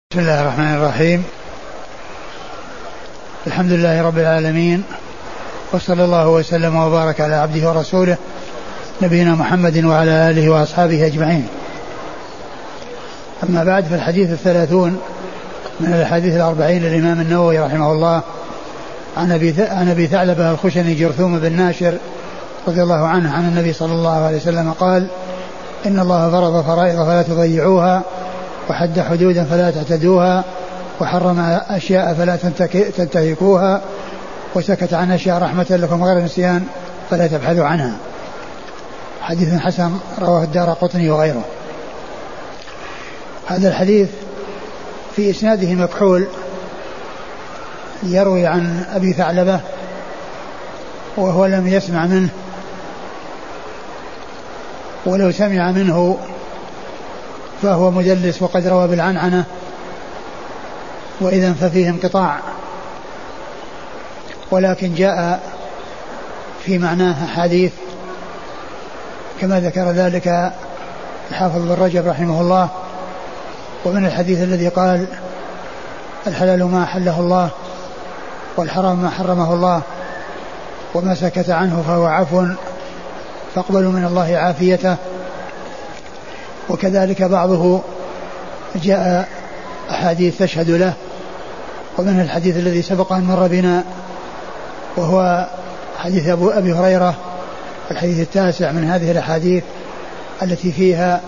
بسم الله الرحمن الرحيم. الحمد لله رب العالمين، وصلى الله وسلم وبارك على عبده ورسوله نبينا محمد وعلى آله وأصحابه أجمعين. أما بعد، فالحديث 30 من الحديث 40 للإمام النووي رحمه الله عن أبي ثعلبة الخشني جرثوم بن ناشر رضي الله عنه عن النبي صلى الله عليه وسلم قال: إن الله فرض فرائض فلا تضيعوها، وحد حدودا فلا تعتدوها، وحرم أشياء فلا تنتهكوها، وسكت عن أشياء رحمة لكم غير نسيان فلا تبحثوا عنها. حديث حسن رواه الدارقطني وغيره. هذا الحديث في إسناده مكحول، يروي عن أبي ثعلبة وهو لم يسمع منه، ولو سمع منه فهو مدلس وقد روى بالعنعنة، وإذن ففيه انقطاع، ولكن جاء في معناه حديث كما ذكر ذلك الحافظ بن رجب رحمه الله. ومن الحديث الذي قال: الحلال ما أحله الله، والحرام ما حرمه الله، وما سكت عنه فهو عفو، فاقبلوا من الله عافيته. وكذلك بعضه جاء أحاديث تشهد له، ومن الحديث الذي سبق أن مر بنا وهو حديث أبي هريرة، الحديث التاسع من هذه الأحاديث التي فيها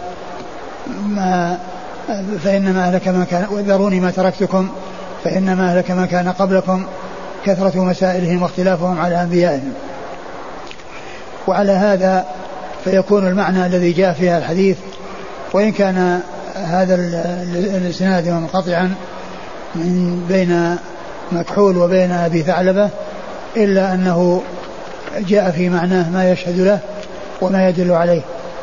فإنما أهلك ما كان، وذروني ما تركتكم فإنما أهلك ما كان قبلكم كثرة مسائلهم واختلافهم على أنبيائهم. وعلى هذا فيكون المعنى الذي جاء فيها الحديث، وإن كان هذا الإسناد منقطعا من بين مكحول وبين أبي ثعلبة، إلا أنه جاء في معناه ما يشهد له وما يدل عليه.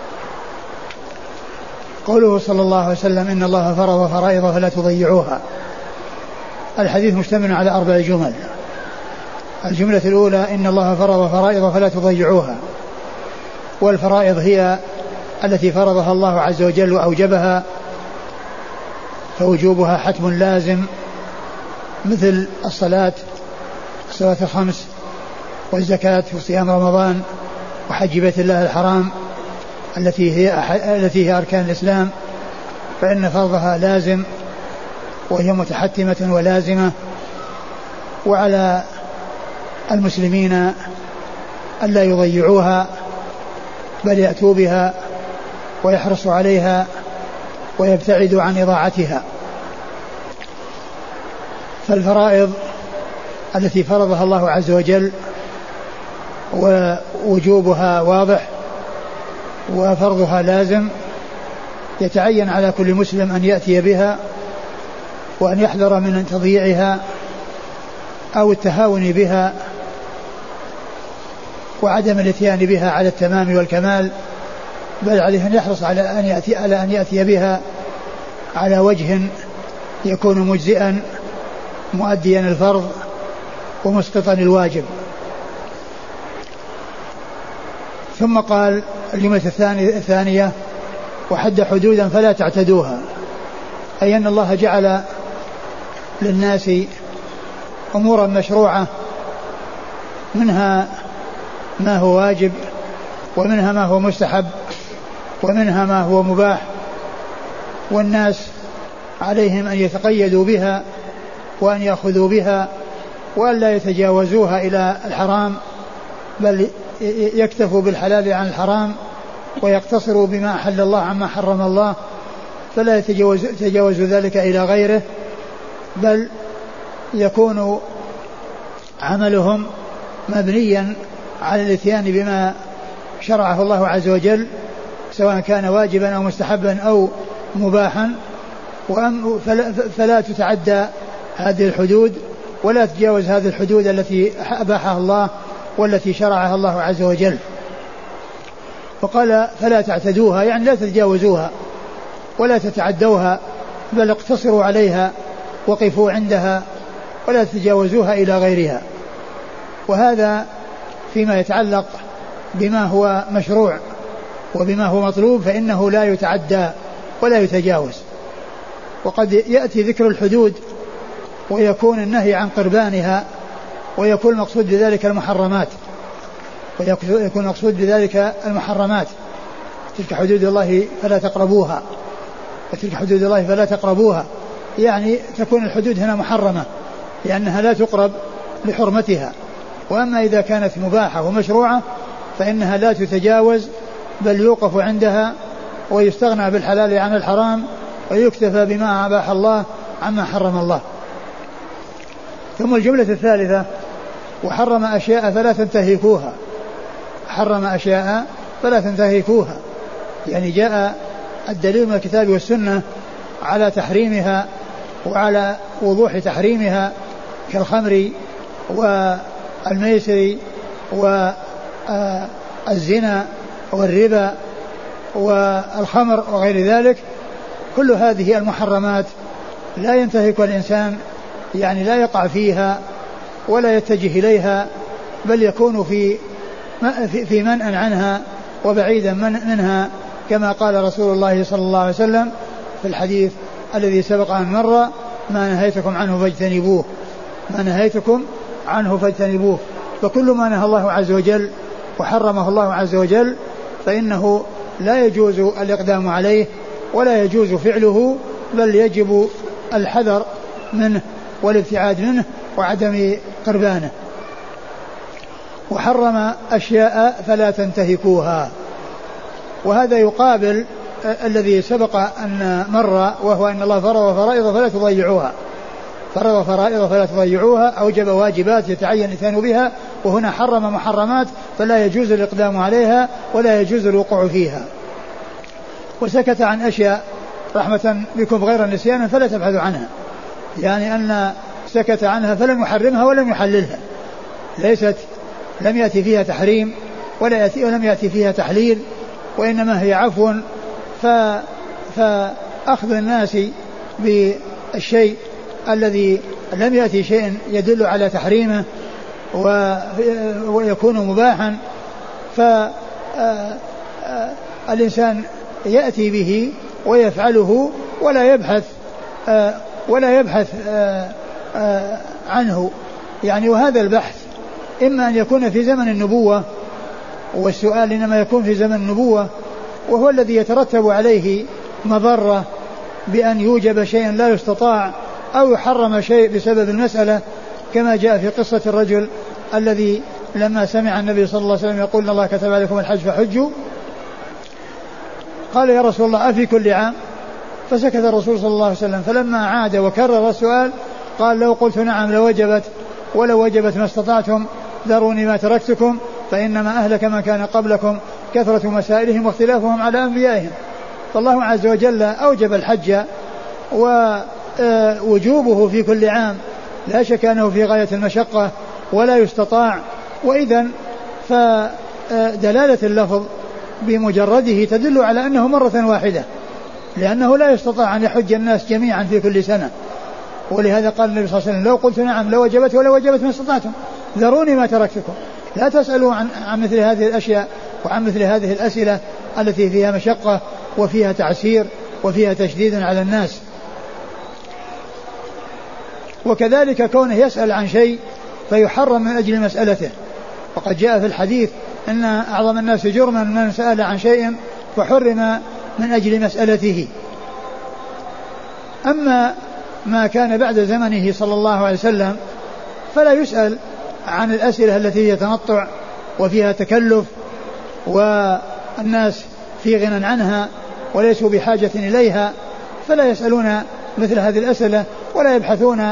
قوله صلى الله عليه وسلم: إن الله فرض فرائض فلا تضيعوها. الحديث مشتمل على 4 جمل. الجملة الأولى: إن الله فرض فرائض فلا تضيعوها. والفرائض هي التي فرضها الله عز وجل وأوجبها، فوجوبها حتم لازم، مثل الصلاة 5 والزكاة وصيام رمضان وحج بيت الله الحرام التي هي أركان الإسلام، فإن فرضها لازم وهي متحتمة ولازمة. وعلى المسلمين ألا يضيعوها، بل يأتوا بها ويحرصوا عليها ويبتعدوا عن إضاعتها. فالفرائض التي فرضها الله عز وجل ووجوبها واضح وفرضها لازم، يتعين على كل مسلم أن يأتي بها وأن يحذر من تضييعها أو التهاون بها وعدم الاتيان بها على التمام والكمال، بل عليه أن يحرص على أن يأتي بها على وجه يكون مجزئا مؤديا الفرض ومسقطا الواجب. ثم قال الجملة الثانية: وحد حدودا فلا تعتدوها. أي أن الله جعل للناس أمورا مشروعة، منها ما هو واجب، ومنها ما هو مستحب، ومنها ما هو مباح، والناس عليهم أن يتقيدوا بها وأن يأخذوا بها وأن لا يتجاوزوها إلى الحرام، بل يكتفوا بالحلال عن الحرام ويقتصروا بما أحل الله عما حرم الله، فلا يتجاوزوا ذلك إلى غيره، بل يكون عملهم مبنيا على الاتيان بما شرعه الله عز وجل، سواء كان واجبا أو مستحبا أو مباحا، فلا تتعدى هذه الحدود ولا تتجاوز هذه الحدود التي أباحها الله والتي شرعها الله عز وجل. وقال: فلا تعتدوها، يعني لا تتجاوزوها ولا تتعدوها، بل اقتصروا عليها وقفوا عندها ولا تتجاوزوها إلى غيرها. وهذا فيما يتعلق بما هو مشروع وبما هو مطلوب، فإنه لا يتعدى ولا يتجاوز. وقد يأتي ذكر الحدود ويكون النهي عن قربانها، ويكون المقصود بذلك المحرمات، ويكون المقصود بذلك المحرمات. تلك حدود الله فلا تقربوها، وتلك حدود الله فلا تقربوها، يعني تكون الحدود هنا محرمة لأنها لا تقرب لحرمتها. وأما إذا كانت مباحة ومشروعة فإنها لا تتجاوز، بل يوقف عندها ويستغنى بالحلال عن الحرام، ويكتفى بما أباح الله عما حرم الله. ثم الجملة الثالثة: وحرم أشياء فلا تنتهكوها. حرم أشياء فلا تنتهكوها، يعني جاء الدليل من الكتاب والسنة على تحريمها وعلى وضوح تحريمها، كالخمر والميسر والزنا والربا والخمر وغير ذلك. كل هذه المحرمات لا ينتهك الإنسان، يعني لا يقع فيها ولا يتجه إليها، بل يكون في منأ عنها وبعيدا منها، كما قال رسول الله صلى الله عليه وسلم في الحديث الذي سبق أن مر: ما نهيتكم عنه فاجتنبوه، ما نهيتكم عنه فاجتنبوه. فكل ما نهى الله عز وجل وحرمه الله عز وجل فإنه لا يجوز الإقدام عليه ولا يجوز فعله، بل يجب الحذر منه والابتعاد منه وعدم قربانه. وحرم أشياء فلا تنتهكوها، وهذا يقابل الذي سبق أن مر، وهو أن الله فرض فرائض فلا تضيعوها، فرض فرائض فلا تضيعوها، أوجب واجبات يتعين الإنسان بها، وهنا حرم محرمات فلا يجوز الإقدام عليها ولا يجوز الوقوع فيها. وسكت عن أشياء رحمة بكم غير نسيانا فلا تبحثوا عنها، يعني أن سكت عنها فلم يحرمها ولم يحللها، لم يأتي فيها تحريم ولم يأتي فيها تحليل، وإنما هي عفو. فأخذ الناس بالشيء الذي لم يأتي شيء يدل على تحريمه ويكون مباحا، فالإنسان يأتي به ويفعله ولا يبحث عنه، يعني. وهذا البحث إما أن يكون في زمن النبوة، والسؤال إنما يكون في زمن النبوة، وهو الذي يترتب عليه مضرة بأن يوجب شيء لا يستطاع أو يحرم شيء بسبب المسألة، كما جاء في قصة الرجل الذي لما سمع النبي صلى الله عليه وسلم يقول: الله كتب عليكم الحج فحجوا، قال: يا رسول الله أفي كل عام؟ فسكت الرسول صلى الله عليه وسلم، فلما عاد وكرر السؤال قال: لو قلت نعم لوجبت، ولو وجبت ما استطعتم، ذروني ما تركتكم، فإنما أهلك من كان قبلكم كثرة مسائلهم واختلافهم على أنبيائهم. فالله عز وجل أوجب الحج، ووجوبه في كل عام لا شك أنه في غاية المشقة ولا يستطاع، وإذن فدلالة اللفظ بمجرده تدل على أنه مرة واحدة، لأنه لا يستطاع أن يحج الناس جميعا في كل سنة. ولهذا قال النبي صلى الله عليه وسلم: لو قلت نعم لوجبت ولو وجبت ما استطعتم، ذروني ما تركتكم. لا تسألوا عن مثل هذه الأشياء وعن مثل هذه الأسئلة التي فيها مشقة وفيها تعسير وفيها تشديد على الناس. وكذلك كونه يسأل عن شيء فيحرم من أجل مسألته، وقد جاء في الحديث أن أعظم الناس جرما من سأل عن شيء فحرم من أجل مسألته. أما ما كان بعد زمنه صلى الله عليه وسلم فلا يسأل عن الأسئلة التي هي تنطع وفيها تكلف والناس في غنى عنها وليسوا بحاجة إليها، فلا يسألون مثل هذه الأسئلة ولا يبحثون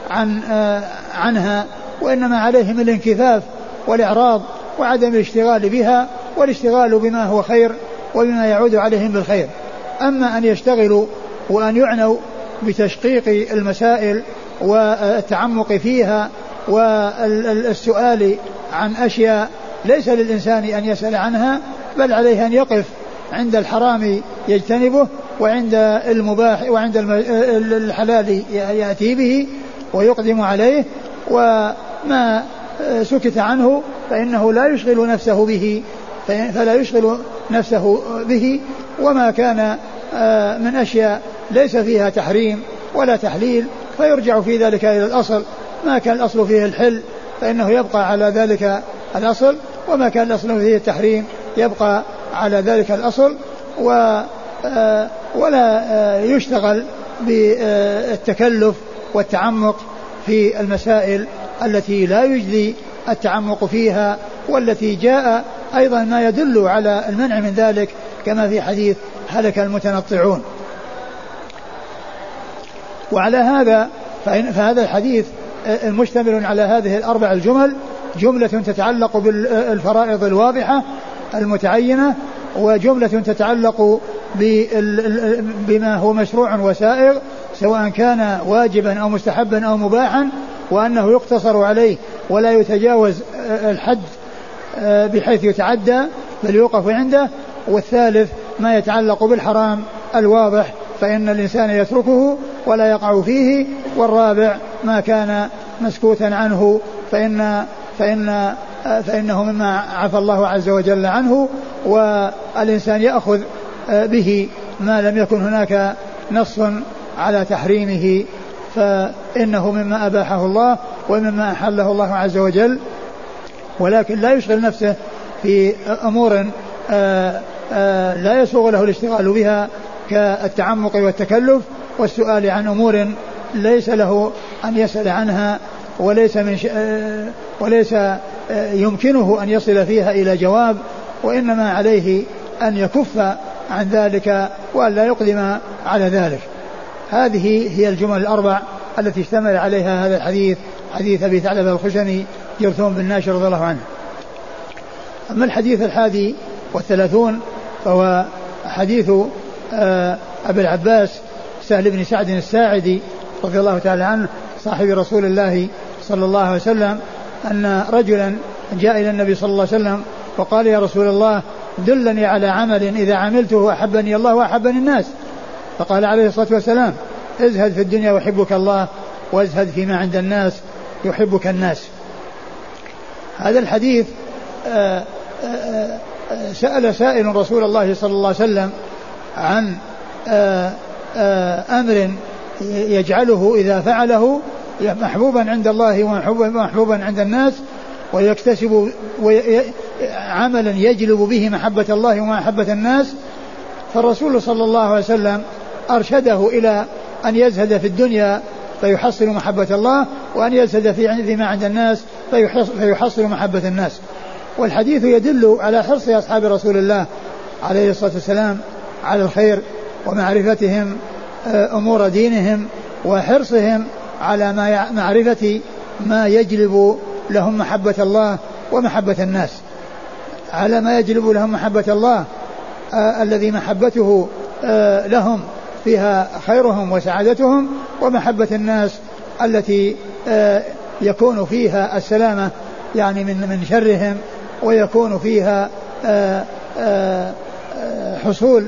عنها، وإنما عليهم الانكفاف والإعراض وعدم الاشتغال بها والاشتغال بما هو خير وبما يعود عليهم بالخير. أما أن يشتغلوا وأن يعنوا بتشقيق المسائل والتعمق فيها والسؤال عن أشياء ليس للإنسان أن يسأل عنها، بل عليه أن يقف عند الحرام يجتنبه، وعند المباح وعند الحلال يأتي به ويقدم عليه، وما سكت عنه فإنه لا يشغل نفسه به، فلا يشغل نفسه به. وما كان من أشياء ليس فيها تحريم ولا تحليل، فيرجع في ذلك إلى الأصل. ما كان الأصل فيه الحل فإنه يبقى على ذلك الأصل، وما كان الأصل فيه التحريم يبقى على ذلك الأصل. ولا يشتغل بالتكلف والتعمق في المسائل التي لا يجدي التعمق فيها، والتي جاء أيضا ما يدل على المنع من ذلك كما في حديث هلك المتنطعون. وعلى هذا فهذا الحديث المشتمل على هذه الأربع الجمل، جملة تتعلق بالفرائض الواضحة المتعينة، وجملة تتعلق بما هو مشروع وسائغ سواء كان واجبا أو مستحبا أو مباحا، وأنه يقتصر عليه ولا يتجاوز الحد بحيث يتعدى بل يوقف عنده. والثالث ما يتعلق بالحرام الواضح فإن الإنسان يتركه ولا يقع فيه. والرابع ما كان مسكوتا عنه فإنه مما عفى الله عز وجل عنه، والإنسان يأخذ به ما لم يكن هناك نص على تحريمه، فإنه مما أباحه الله ومما أحله الله عز وجل، ولكن لا يشغل نفسه في أمور لا يسوغ له الاشتغال بها كالتعمق والتكلف والسؤال عن أمور ليس له أن يسأل عنها وليس يمكنه أن يصل فيها إلى جواب، وإنما عليه أن يكف عن ذلك وأن لا يقدم على ذلك. هذه هي الجمل الأربع التي اشتمل عليها هذا الحديث، حديث أبي ثعلبة الخشني جرثوم بن ناشر رضي الله عنه. أما الحديث 31 فهو حديث أبي العباس سهل بن سعد الساعدي رضي الله تعالى عنه صاحب رسول الله صلى الله عليه وسلم أن رجلا جاء إلى النبي صلى الله عليه وسلم وقال: يا رسول الله دلني على عمل إذا عملته أحبني الله وأحبني الناس. فقال عليه الصلاة والسلام: ازهد في الدنيا يحبك الله، وازهد فيما عند الناس يحبك الناس. هذا الحديث سأل سائل رسول الله صلى الله عليه وسلم عن أمر يجعله إذا فعله محبوبا عند الله ومحبوبا عند الناس، ويكتسب عملا يجلب به محبة الله ومحبة الناس. فالرسول صلى الله عليه وسلم أرشده إلى أن يزهد في الدنيا فيحصل محبة الله، وأن يزهد فيما عند الناس فيحصل محبة الناس. والحديث يدل على حرص أصحاب رسول الله عليه الصلاة والسلام على الخير ومعرفتهم أمور دينهم، وحرصهم على معرفة ما يجلب لهم محبة الله ومحبة الناس، على ما يجلب لهم محبة الله الذي محبته لهم فيها خيرهم وسعادتهم، ومحبة الناس التي يكون فيها السلامة يعني من شرهم، ويكون فيها حصول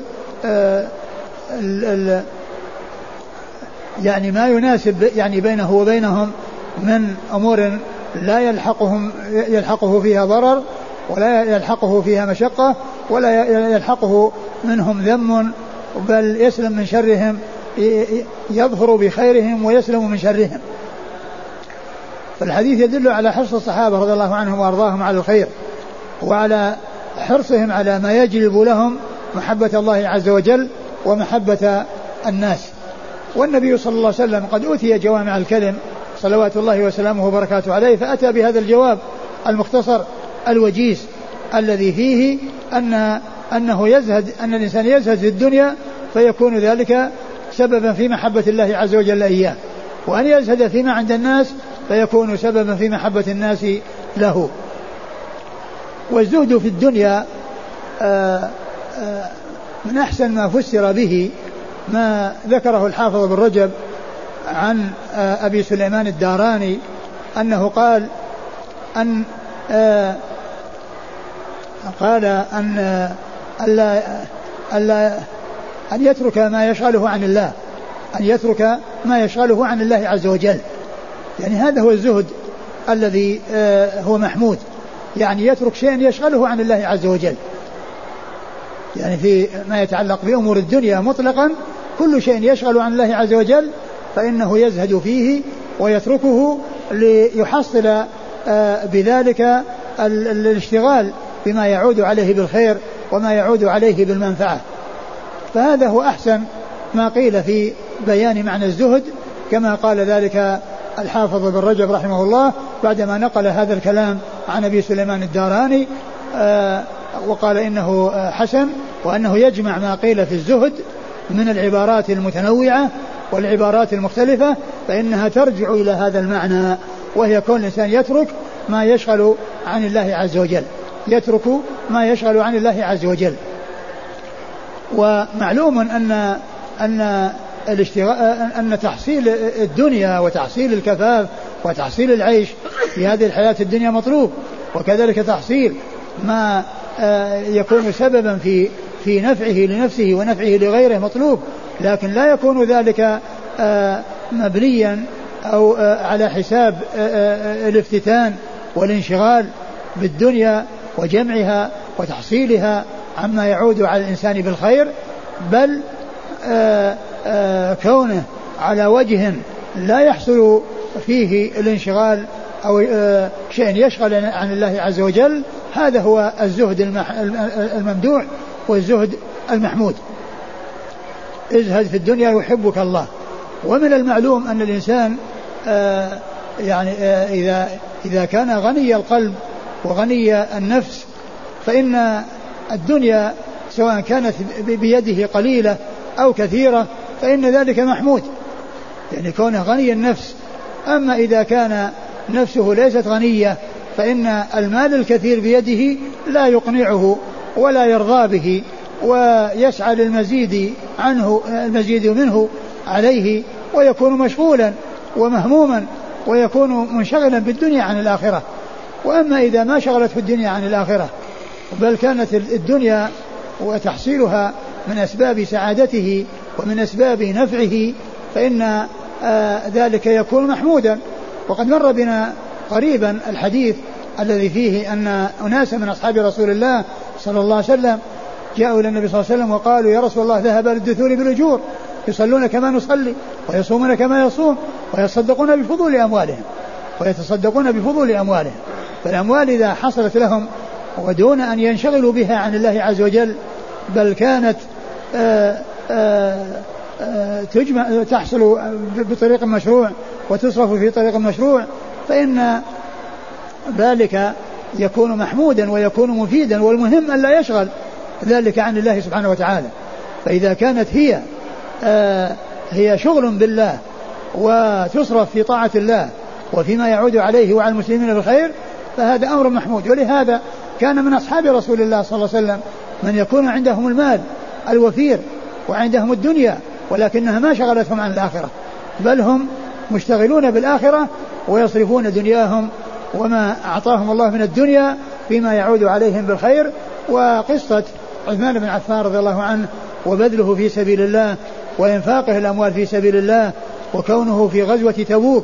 يعني ما يناسب يعني بينه وبينهم من أمور لا يلحقه فيها ضرر، ولا يلحقه فيها مشقة، ولا يلحقه منهم ذم، بل يسلم من شرهم، يظهر بخيرهم ويسلم من شرهم. فالحديث يدل على حرص الصحابة رضي الله عنهم وأرضاهم على الخير، وعلى حرصهم على ما يجلب لهم محبة الله عز وجل ومحبة الناس. والنبي صلى الله عليه وسلم قد أوتي جوامع الكلم صلوات الله وسلامه وبركاته عليه، فأتى بهذا الجواب المختصر الوجيز الذي فيه أنه يزهد، أن الإنسان يزهد في الدنيا فيكون ذلك سببا في محبة الله عز وجل إياه، وأن يزهد فيما عند الناس فيكون سببا في محبة الناس له. والزهد في الدنيا من أحسن ما فسر به ما ذكره الحافظ بن رجب عن أبي سليمان الداراني أنه قال أن يترك ما يشغله عن الله، أن يترك ما يشغله عن الله عز وجل. يعني هذا هو الزهد الذي هو محمود، يعني يترك شيئا يشغله عن الله عز وجل، يعني في ما يتعلق بأمور الدنيا مطلقا كل شيء يشغل عن الله عز وجل فإنه يزهد فيه ويتركه ليحصل بذلك الاشتغال بما يعود عليه بالخير وما يعود عليه بالمنفعة. فهذا هو أحسن ما قيل في بيان معنى الزهد، كما قال ذلك الحافظ بن رجب رحمه الله بعدما نقل هذا الكلام عن أبي سليمان الداراني، وقال إنه حسن، وأنه يجمع ما قيل في الزهد من العبارات المتنوعة والعبارات المختلفة، فإنها ترجع إلى هذا المعنى، وهي كون الإنسان يترك ما يشغل عن الله عز وجل، يترك ما يشغل عن الله عز وجل. ومعلوم أن تحصيل الدنيا وتحصيل الكفاف وتحصيل العيش في هذه الحياة الدنيا مطلوب، وكذلك تحصيل ما يكون سببا في نفعه لنفسه ونفعه لغيره مطلوب، لكن لا يكون ذلك مبنيا أو على حساب الافتتان والانشغال بالدنيا وجمعها وتحصيلها عما يعود على الإنسان بالخير، بل كونه على وجه لا يحصل فيه الانشغال أو شيء يشغل عن الله عز وجل، هذا هو الزهد الممدوح والزهد المحمود. ازهد في الدنيا يحبك الله. ومن المعلوم أن الإنسان يعني إذا كان غني القلب وغني النفس فإن الدنيا سواء كانت بيده قليلة أو كثيرة فإن ذلك محمود، يعني كونه غني النفس. أما إذا كان نفسه ليست غنية فإن المال الكثير بيده لا يقنعه ولا يرضى به، ويسعى للمزيد عنه، المزيد منه عليه، ويكون مشغولا ومهموما ويكون منشغلا بالدنيا عن الآخرة. وأما إذا ما شغلته الدنيا عن الآخرة بل كانت الدنيا وتحصيلها من أسباب سعادته ومن أسباب نفعه فإن ذلك يكون محمودا. وقد مر بنا قريبا الحديث الذي فيه أن أناسا من أصحاب رسول الله صلى الله عليه وسلم جاءوا إلى النبي صلى الله عليه وسلم وقالوا يا رسول الله ذهب للدثور بالأجور، يصلون كما نصلي ويصومون كما يصوم ويتصدقون بفضول أموالهم فالأموال إذا حصلت لهم ودون أن ينشغلوا بها عن الله عز وجل بل كانت تحصل بطريق مشروع وتصرف في طريق مشروع فإن ذلك يكون محمودا ويكون مفيدا. والمهم أن لا يشغل ذلك عن الله سبحانه وتعالى. فإذا كانت هي شغل بالله وتصرف في طاعة الله وفيما يعود عليه وعلى المسلمين بالخير فهذا أمر محمود. ولهذا كان من أصحاب رسول الله صلى الله عليه وسلم من يكون عندهم المال الوفير وعندهم الدنيا ولكنها ما شغلتهم عن الآخرة، بل هم مشتغلون بالآخرة ويصرفون دنياهم وما أعطاهم الله من الدنيا فيما يعود عليهم بالخير. وقصة عثمان بن عفان رضي الله عنه وبذله في سبيل الله وإنفاقه الأموال في سبيل الله وكونه في غزوة تبوك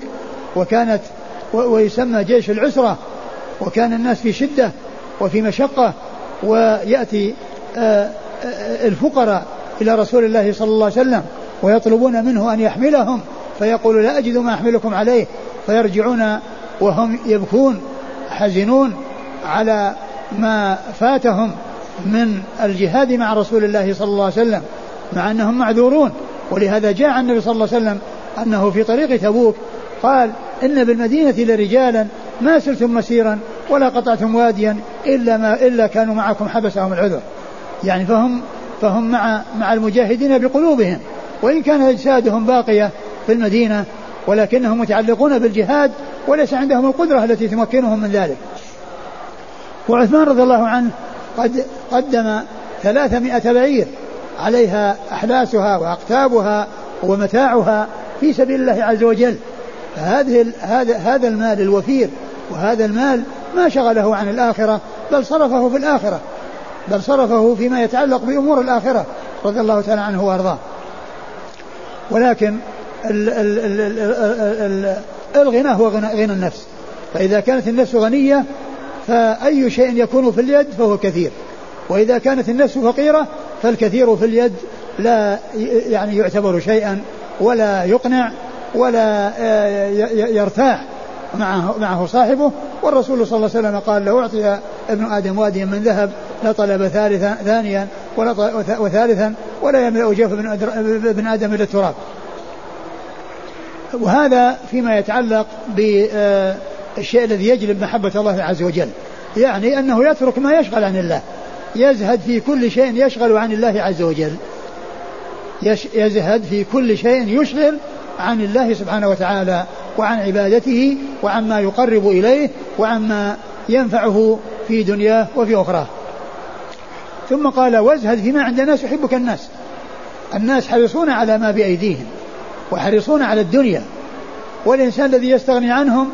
ويسمى جيش العسرة، وكان الناس في شدة وفي مشقة، ويأتي الفقراء إلى رسول الله صلى الله عليه وسلم ويطلبون منه أن يحملهم فيقول لا أجد ما أحملكم عليه، فيرجعون وهم يبكون حزنون على ما فاتهم من الجهاد مع رسول الله صلى الله عليه وسلم مع أنهم معذورون. ولهذا جاء النبي صلى الله عليه وسلم أنه في طريق تبوك قال إن بالمدينة لرجالا ما سرتم مسيرا ولا قطعتم واديا إلا كانوا معكم حبسهم العذر، يعني فهم مع المجاهدين بقلوبهم وإن كان أجسادهم باقية في المدينة ولكنهم متعلقون بالجهاد وليس عندهم القدرة التي تمكنهم من ذلك. وعثمان رضي الله عنه قد قدم 300 بعير عليها أحلاسها وأقتابها ومتاعها في سبيل الله عز وجل. هذا المال الوفير وهذا المال ما شغله عن الآخرة بل صرفه في الآخرة، بل صرفه فيما يتعلق بأمور الآخرة رضي الله تعالى عنه وأرضاه. ولكن الغنى هو غنى النفس، فإذا كانت النفس غنية فأي شيء يكون في اليد فهو كثير، وإذا كانت النفس فقيرة فالكثير في اليد لا يعني يعتبر شيئا ولا يقنع ولا يرتاح معه صاحبه. والرسول صلى الله عليه وسلم قال: لو أعطي ابن آدم واديا من ذهب لطلب ثانيا وثالثا ولا يملأ جوف ابن آدم إلى التراب. وهذا فيما يتعلق بالشيء الذي يجلب محبة الله عز وجل، يعني أنه يترك ما يشغل عن الله، يزهد في كل شيء يشغل عن الله عز وجل، يزهد في كل شيء يشغل عن الله سبحانه وتعالى وعن عبادته وعما يقرب إليه وعما ينفعه في دنياه وفي أخراه. ثم قال: وازهد فيما عند الناس يحبك الناس. الناس حريصون على ما بأيديهم وحريصون على الدنيا، والإنسان الذي يستغني عنهم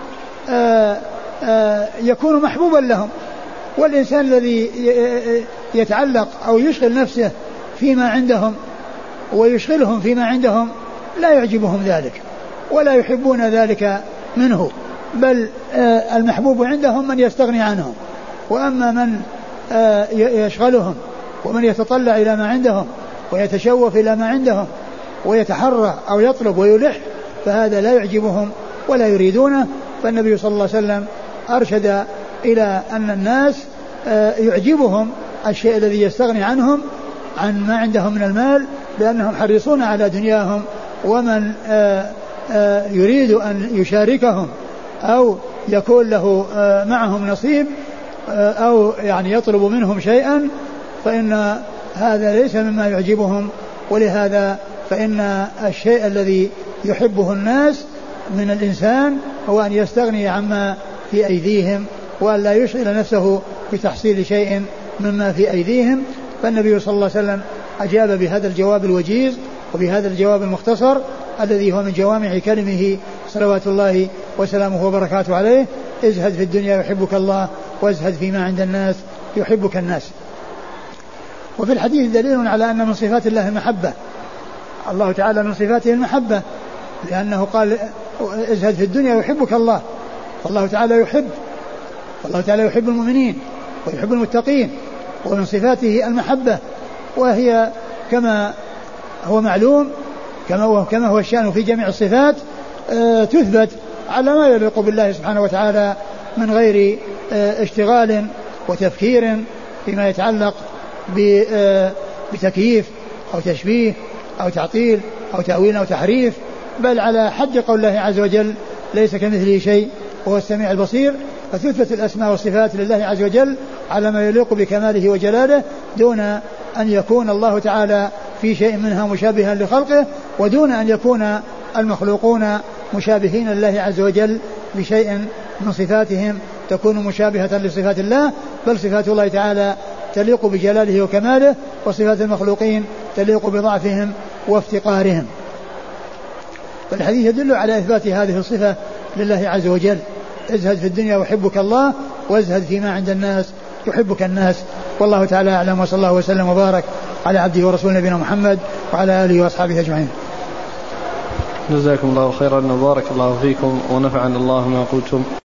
يكون محبوبا لهم، والإنسان الذي يتعلق أو يشغل نفسه فيما عندهم ويشغلهم فيما عندهم لا يعجبهم ذلك ولا يحبون ذلك منه، بل المحبوب عندهم من يستغني عنهم. وأما من يشغلهم ومن يتطلع إلى ما عندهم ويتشوف إلى ما عندهم ويتحرى أو يطلب ويلح فهذا لا يعجبهم ولا يريدونه. فالنبي صلى الله عليه وسلم أرشد إلى أن الناس يعجبهم الشيء الذي يستغني عنهم عن ما عندهم من المال لأنهم حريصون على دنياهم، ومن يريد أن يشاركهم أو يكون له معهم نصيب أو يعني يطلب منهم شيئا فإن هذا ليس مما يعجبهم. ولهذا فإن الشيء الذي يحبه الناس من الإنسان هو أن يستغني عما في أيديهم وأن لا يشغل نفسه بتحصيل شيء مما في أيديهم. فالنبي صلى الله عليه وسلم أجاب بهذا الجواب الوجيز وبهذا الجواب المختصر الذي هو من جوامع كلمه صلوات الله وسلامه وبركاته عليه: ازهد في الدنيا يحبك الله وازهد فيما عند الناس يحبك الناس. وفي الحديث دليل على أن من صفات الله المحبة، الله تعالى من صفاته المحبة، لأنه قال: ازهد في الدنيا يحبك الله. فالله تعالى يحب، والله تعالى يحب المؤمنين ويحب المتقين، ومن صفاته المحبة، وهي كما هو معلوم كما هو الشأن في جميع الصفات تثبت على ما يليق بالله سبحانه وتعالى من غير اشتغال وتفكير فيما يتعلق بتكييف أو تشبيه أو تعطيل أو تأويل أو تحريف، بل على حد قول الله عز وجل: ليس كمثله شيء وهو السميع البصير. فتثبت الأسماء والصفات لله عز وجل على ما يليق بكماله وجلاله دون أن يكون الله تعالى في شيء منها مشابها لخلقه، ودون أن يكون المخلوقون مشابهين لله عز وجل بشيء من صفاتهم تكون مشابهة لصفات الله، بل صفات الله تعالى تليق بجلاله وكماله، وصفات المخلوقين تليق بضعفهم وافتقارهم. فالحديث يدل على إثبات هذه الصفة لله عز وجل: ازهد في الدنيا يحبك الله وازهد فيما عند الناس يحبك الناس. والله تعالى أعلم، وصلى الله وسلم وبارك على عبده ورسوله نبينا محمد وعلى آله وأصحابه أجمعين. جزاكم الله خيرا وبارك الله فيكم ونفعنا الله ما قلتم.